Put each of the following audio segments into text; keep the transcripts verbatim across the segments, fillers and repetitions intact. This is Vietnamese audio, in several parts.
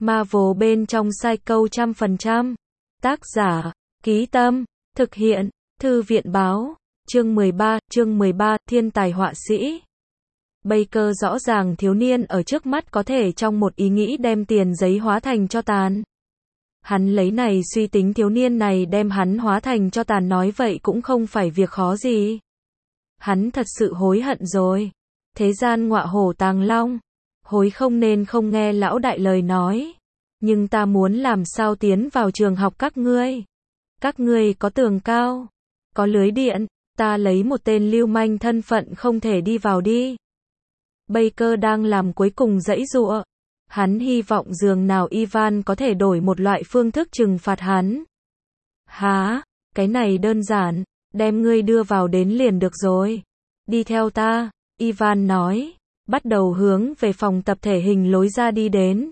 Marvel bên trong Psycho trăm phần trăm. Tác giả, Ký Tâm, thực hiện, Thư viện báo, chương mười ba, chương mười ba, thiên tài họa sĩ. Baker rõ ràng thiếu niên ở trước mắt có thể trong một ý nghĩ đem tiền giấy hóa thành tro tàn. Hắn lấy này suy tính thiếu niên này đem hắn hóa thành tro tàn, nói vậy cũng không phải việc khó gì. Hắn thật sự hối hận rồi. Thế gian ngọa hổ tàng long, hối không nên không nghe lão đại lời nói. Nhưng ta muốn làm sao tiến vào trường học các ngươi? Các ngươi có tường cao, có lưới điện, ta lấy một tên lưu manh thân phận không thể đi vào đi. Baker đang làm cuối cùng giãy giụa. Hắn hy vọng dường nào Ivan có thể đổi một loại phương thức trừng phạt hắn. Hả, cái này đơn giản, đem ngươi đưa vào đến liền được rồi. Đi theo ta, Ivan nói, bắt đầu hướng về phòng tập thể hình lối ra đi đến.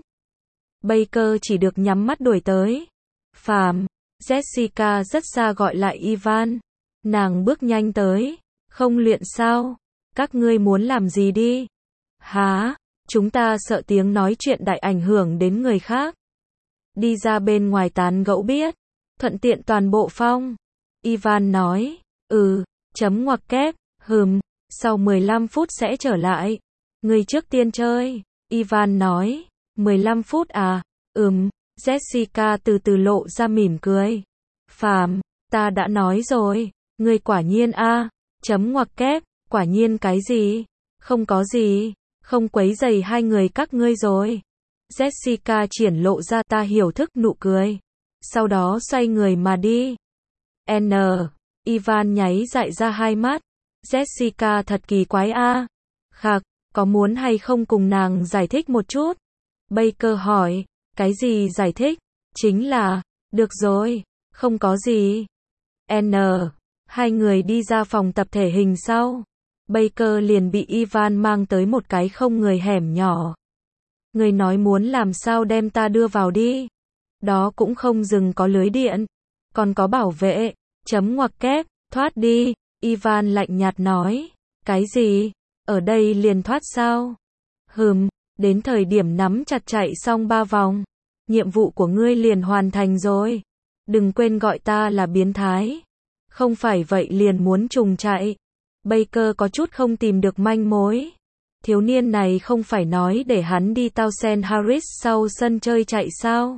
Baker chỉ được nhắm mắt đuổi tới. Phàm, Jessica rất xa gọi lại Ivan. Nàng bước nhanh tới. Không luyện sao? Các ngươi muốn làm gì đi? Hả? Chúng ta sợ tiếng nói chuyện đại ảnh hưởng đến người khác. Đi ra bên ngoài tán gẫu biết. Thuận tiện toàn bộ phong. Ivan nói. Ừ, chấm ngoặc kép, hừm, sau mười lăm phút sẽ trở lại. Người trước tiên chơi. Ivan nói. mười lăm phút à? Ừm, Jessica từ từ lộ ra mỉm cười. Phàm, ta đã nói rồi. Người quả nhiên a à. Chấm ngoặc kép, quả nhiên cái gì? Không có gì. Không quấy rầy hai người các ngươi rồi. Jessica triển lộ ra ta hiểu thức nụ cười. Sau đó xoay người mà đi. N. Ivan nháy dại ra hai mắt. Jessica thật kỳ quái a. À. Khạc, có muốn hay không cùng nàng giải thích một chút? Baker hỏi. Cái gì giải thích? Chính là, được rồi, không có gì. N. Hai người đi ra phòng tập thể hình sau. Baker liền bị Ivan mang tới một cái không người hẻm nhỏ. Người nói muốn làm sao đem ta đưa vào đi. Đó cũng không dừng có lưới điện. Còn có bảo vệ. Chấm ngoặc kép, thoát đi. Ivan lạnh nhạt nói. Cái gì? Ở đây liền thoát sao? Hừm, đến thời điểm nắm chặt chạy xong ba vòng. Nhiệm vụ của ngươi liền hoàn thành rồi. Đừng quên gọi ta là biến thái. Không phải vậy liền muốn trùng chạy. Baker có chút không tìm được manh mối. Thiếu niên này không phải nói để hắn đi Townsend Harris sau sân chơi chạy sao?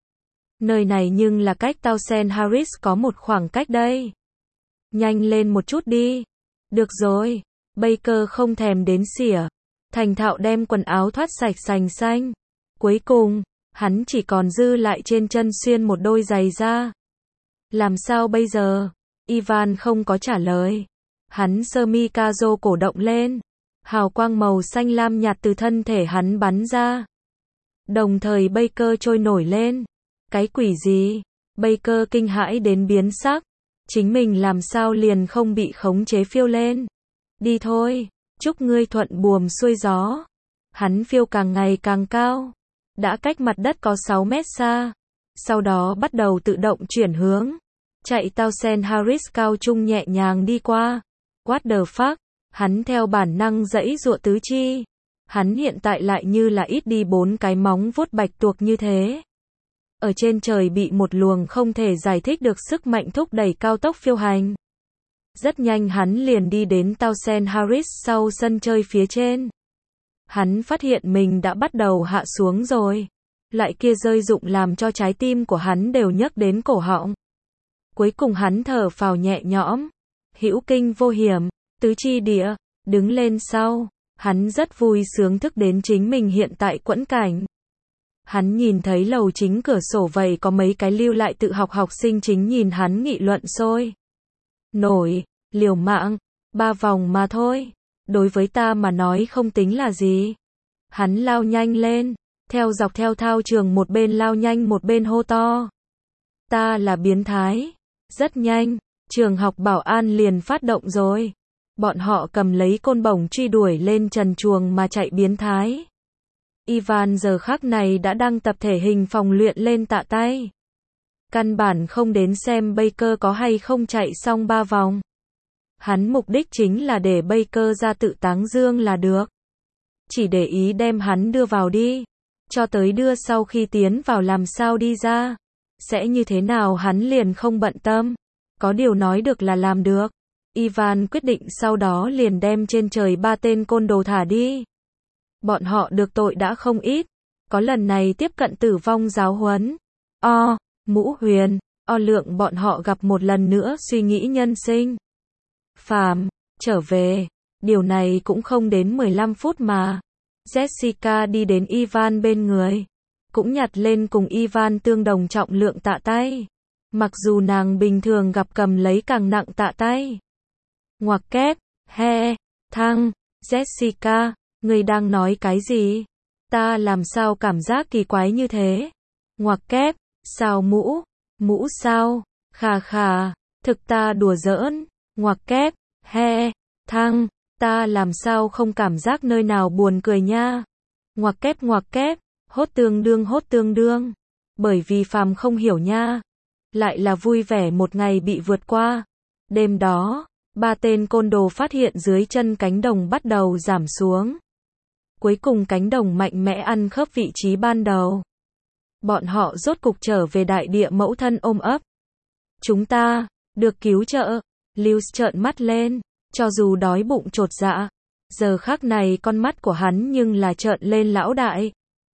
Nơi này nhưng là cách Townsend Harris có một khoảng cách đây. Nhanh lên một chút đi. Được rồi. Baker không thèm đến xỉa. Thành thạo đem quần áo thoát sạch sành xanh. Cuối cùng, hắn chỉ còn dư lại trên chân xuyên một đôi giày da. Làm sao bây giờ? Ivan không có trả lời. Hắn sơ mi caro cổ động lên. Hào quang màu xanh lam nhạt từ thân thể hắn bắn ra. Đồng thời Baker trôi nổi lên. Cái quỷ gì? Baker kinh hãi đến biến sắc. Chính mình làm sao liền không bị khống chế phiêu lên. Đi thôi, chúc ngươi thuận buồm xuôi gió. Hắn phiêu càng ngày càng cao. Đã cách mặt đất có sáu mét xa. Sau đó bắt đầu tự động chuyển hướng. Chạy Townsend Harris cao trung nhẹ nhàng đi qua. What the fuck? Hắn theo bản năng giãy giụa tứ chi. Hắn hiện tại lại như là ít đi bốn cái móng vuốt bạch tuộc như thế. Ở trên trời bị một luồng không thể giải thích được sức mạnh thúc đẩy cao tốc phiêu hành. Rất nhanh hắn liền đi đến Townsend Harris sau sân chơi phía trên. Hắn phát hiện mình đã bắt đầu hạ xuống rồi. Loại kia rơi rụng làm cho trái tim của hắn đều nhấc đến cổ họng. Cuối cùng hắn thở phào nhẹ nhõm. Hữu kinh vô hiểm, tứ chi địa, đứng lên sau. Hắn rất vui sướng thức đến chính mình hiện tại quẫn cảnh. Hắn nhìn thấy lầu chính cửa sổ vậy có mấy cái lưu lại tự học học sinh chính nhìn hắn nghị luận sôi nổi, liều mạng, ba vòng mà thôi. Đối với ta mà nói không tính là gì. Hắn lao nhanh lên, theo dọc theo thao trường một bên lao nhanh một bên hô to. Ta là biến thái. Rất nhanh, trường học bảo an liền phát động rồi. Bọn họ cầm lấy côn bổng truy đuổi lên trần truồng mà chạy biến thái. Ivan giờ khắc này đã đăng tập thể hình phòng luyện lên tạ tay. Căn bản không đến xem Baker có hay không chạy xong ba vòng. Hắn mục đích chính là để Baker ra tự táng dương là được. Chỉ để ý đem hắn đưa vào đi. cho tới đưa sau khi tiến vào làm sao đi ra. Sẽ như thế nào hắn liền không bận tâm. Có điều nói được là làm được. Ivan quyết định sau đó liền đem trên trời ba tên côn đồ thả đi. Bọn họ được tội đã không ít. Có lần này tiếp cận tử vong giáo huấn. O, Mũ Huyền, O Lượng bọn họ gặp một lần nữa suy nghĩ nhân sinh. Phàm, trở về. Điều này cũng không đến mười lăm phút mà. Jessica đi đến Ivan bên người. Cũng nhặt lên cùng Ivan tương đồng trọng lượng tạ tay. Mặc dù nàng bình thường gặp cầm lấy càng nặng tạ tay. Ngoặc kép, he, thăng, Jessica, ngươi đang nói cái gì? Ta làm sao cảm giác kỳ quái như thế? Ngoặc kép, sao mũ? Mũ sao? Khà khà, thực ta đùa giỡn. Ngoặc kép, he, thăng, ta làm sao không cảm giác nơi nào buồn cười nha? Ngoặc kép ngoặc kép, hốt tương đương hốt tương đương. Bởi vì phàm không hiểu nha. Lại là vui vẻ một ngày bị vượt qua. Đêm đó, ba tên côn đồ phát hiện dưới chân cánh đồng bắt đầu giảm xuống. Cuối cùng cánh đồng mạnh mẽ ăn khớp vị trí ban đầu. Bọn họ rốt cục trở về đại địa mẫu thân ôm ấp. Chúng ta, được cứu trợ. Lewis trợn mắt lên, cho dù đói bụng chột dạ. Giờ khắc này con mắt của hắn nhưng là trợn lên lão đại.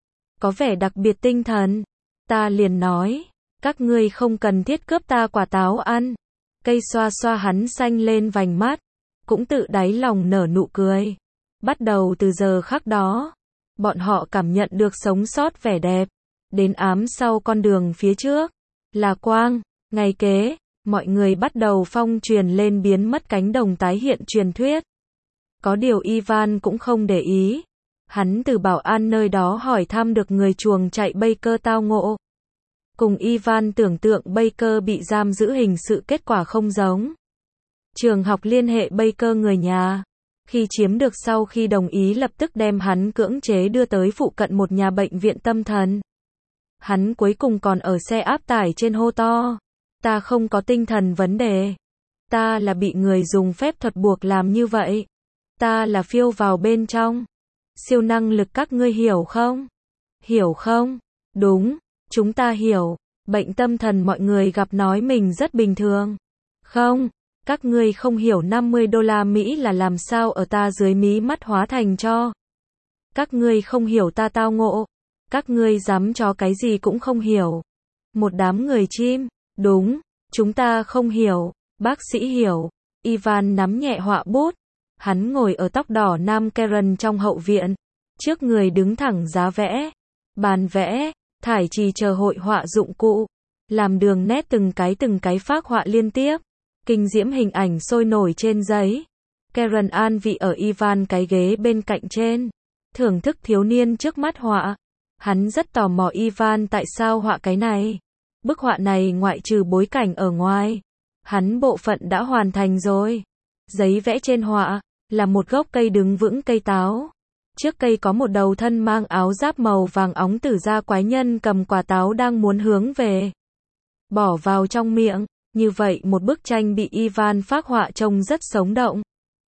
Có vẻ đặc biệt tinh thần. Ta liền nói, các ngươi không cần thiết cướp ta quả táo ăn. Cây xoa xoa hắn xanh lên vành mắt, cũng tự đáy lòng nở nụ cười. Bắt đầu từ giờ khắc đó, bọn họ cảm nhận được sống sót vẻ đẹp, đến ám sau con đường phía trước, là quang. Ngày kế, mọi người bắt đầu phong truyền lên biến mất cánh đồng tái hiện truyền thuyết. Có điều Ivan cũng không để ý. Hắn từ bảo an nơi đó hỏi thăm được người chuồng chạy Baker tao ngộ. Cùng Ivan tưởng tượng Baker bị giam giữ hình sự kết quả không giống. Trường học liên hệ Baker người nhà. Khi chiếm được sau khi đồng ý lập tức đem hắn cưỡng chế đưa tới phụ cận một nhà bệnh viện tâm thần. Hắn cuối cùng còn ở xe áp tải trên hô to. Ta không có tinh thần vấn đề. Ta là bị người dùng phép thuật buộc làm như vậy. Ta là phiêu vào bên trong. Siêu năng lực các ngươi hiểu không? Hiểu không? Đúng, chúng ta hiểu. Bệnh tâm thần mọi người gặp nói mình rất bình thường. Không, các ngươi không hiểu năm mươi đô la Mỹ là làm sao ở ta dưới mí mắt hóa thành cho. Các ngươi không hiểu ta tao ngộ. Các ngươi dám cho cái gì cũng không hiểu. Một đám người chim. Đúng, chúng ta không hiểu. Bác sĩ hiểu. Ivan nắm nhẹ họa bút. Hắn ngồi ở tóc đỏ nam Karen trong hậu viện. Trước người đứng thẳng giá vẽ. Bàn vẽ. Thải trì chờ hội họa dụng cụ. Làm đường nét từng cái từng cái phác họa liên tiếp. Kinh diễm hình ảnh sôi nổi trên giấy. Karen an vị ở Ivan cái ghế bên cạnh trên. Thưởng thức thiếu niên trước mắt họa. Hắn rất tò mò Ivan tại sao họa cái này. Bức họa này ngoại trừ bối cảnh ở ngoài. Hắn bộ phận đã hoàn thành rồi. Giấy vẽ trên họa là một gốc cây đứng vững cây táo. Trước cây có một đầu thân mang áo giáp màu vàng óng tử gia quái nhân cầm quả táo đang muốn hướng về. Bỏ vào trong miệng. Như vậy một bức tranh bị Ivan phác họa trông rất sống động.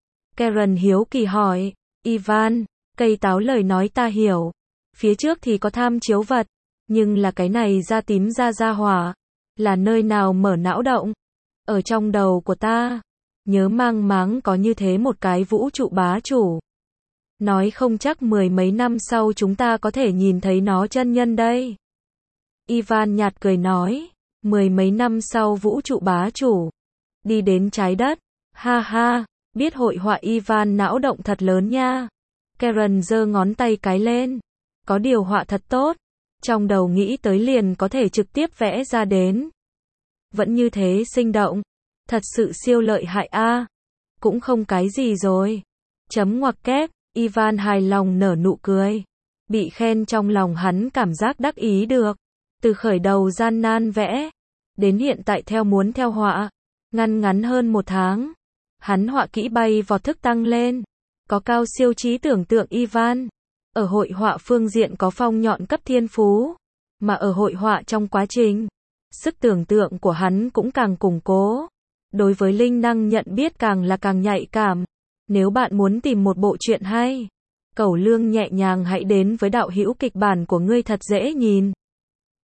Karen hiếu kỳ hỏi. Ivan, cây táo lời nói ta hiểu. Phía trước thì có tham chiếu vật. Nhưng là cái này da tím da da hỏa. Là nơi nào mở não động. Ở trong đầu của ta. Nhớ mang máng có như thế một cái vũ trụ bá chủ. Nói không chắc mười mấy năm sau chúng ta có thể nhìn thấy nó chân nhân đây. Ivan nhạt cười nói. Mười mấy năm sau vũ trụ bá chủ. Đi đến trái đất. Ha ha, biết hội họa Ivan não động thật lớn nha. Karen giơ ngón tay cái lên. Có điều họa thật tốt. Trong đầu nghĩ tới liền có thể trực tiếp vẽ ra đến. Vẫn như thế sinh động. Thật sự siêu lợi hại a. Cũng không cái gì rồi. Chấm ngoặc kép, Ivan hài lòng nở nụ cười. Bị khen trong lòng hắn cảm giác đắc ý được. Từ khởi đầu gian nan vẽ, đến hiện tại theo muốn theo họa, ngăn ngắn hơn một tháng. Hắn họa kỹ bay vọt thức tăng lên. Có cao siêu trí tưởng tượng Ivan. Ở hội họa phương diện có phong nhọn cấp thiên phú. Mà ở hội họa trong quá trình, sức tưởng tượng của hắn cũng càng củng cố. Đối với linh năng nhận biết càng là càng nhạy cảm. Nếu bạn muốn tìm một bộ truyện hay, Cẩu Lương nhẹ nhàng hãy đến với đạo hữu kịch bản của ngươi thật dễ nhìn.